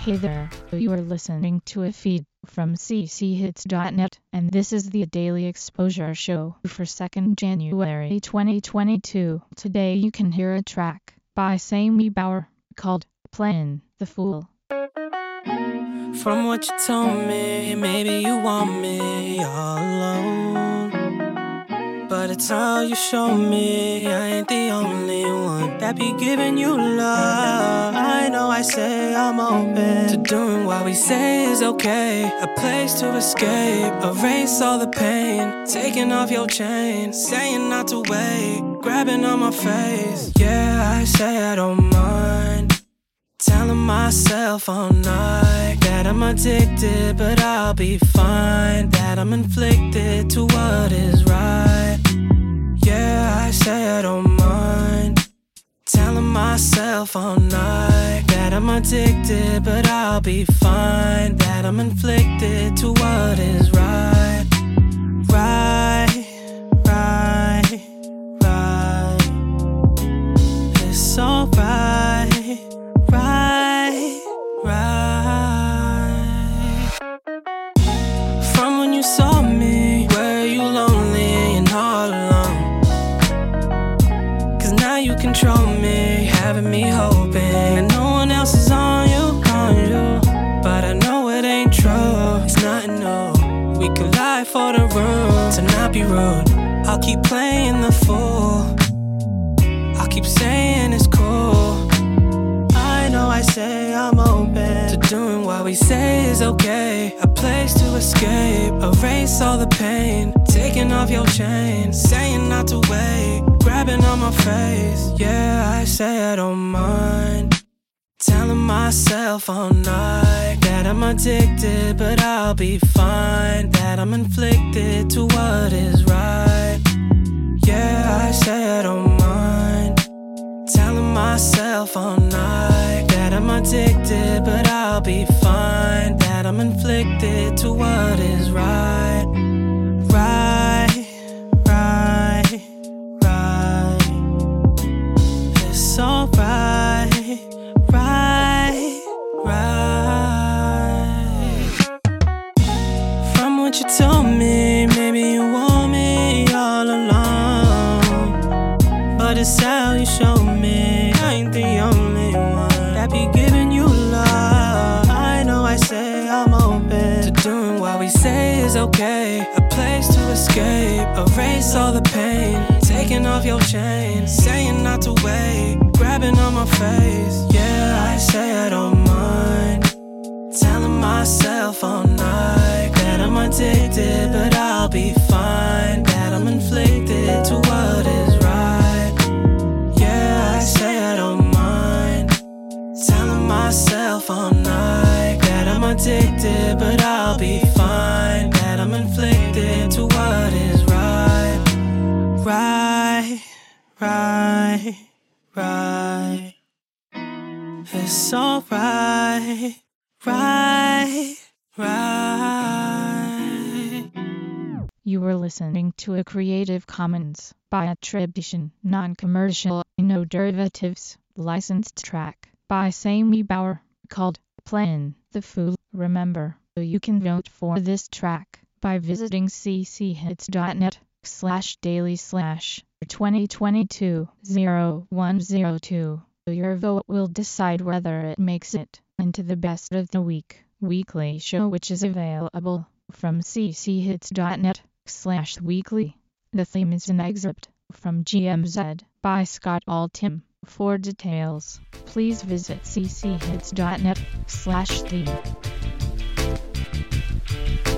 Hey there, you are listening to a feed from cchits.net, and this is the Daily Exposure Show for 2nd January 2022. Today you can hear a track by Sammy Bauer called Playin' the Fool. From what you told me, maybe you want me all alone, but it's all you show me. I ain't the only one that be giving you love. I know I say I'm open to doing what we say is okay, a place to escape, erase all the pain, taking off your chain, saying not to wait, grabbing on my face. Yeah, I say I don't mind, telling myself all night that I'm addicted, but I'll be fine, that I'm inflicted to what is right. Yeah, I say I don't mind, telling myself all night that I'm addicted, but I'll be fine, that I'm inflicted to what is right. Right, right, right. It's alright. Right, right. From when you saw me, were you lonely and all alone? 'Cause now you control me, having me hoping that no one else is on you. But I know it ain't true, it's nothing new. We could lie for the room, to not be rude. I'll keep playing the fool, I'll keep saying it's cool. I say I'm open to doing what we say is okay, a place to escape, erase all the pain, taking off your chain, saying not to wait, grabbing on my face. Yeah, I say I don't mind, telling myself all night that I'm addicted, but I'll be fine, that I'm inflicted to what is right. Yeah, I say I don't mind, telling myself all night that I'm addicted, but I'll be fine, that I'm inflicted to what is right. Right, right, right. It's alright. Right, right. From what you told me, maybe you want me all alone, but it's how you show me. I ain't the only one that be giving you love. I know I say I'm open to doing what we say is okay, a place to escape, erase all the pain, taking off your chain, saying not to wait, grabbing on my face. Yeah, I say I don't mind, telling myself all night that I'm addicted, but I'll be fine, that I'm inflicted to what is right. Yeah, I say I don't mind, telling myself all night that I'm addicted, but I'll be fine, that I'm inflicted to what is right. Right, right, right. It's alright. Right, right. You were listening to a Creative Commons by attribution, non-commercial, no derivatives, licensed track by Sammy Bauer called Playin' the Fool. Remember, you can vote for this track by visiting cchits.net/daily/2022-0102. Your vote will decide whether it makes it into the Best of the Week weekly show, which is available from cchits.net/weekly. The theme is an excerpt from GMZ by Scott Altham. For details, please visit cchits.net/theme.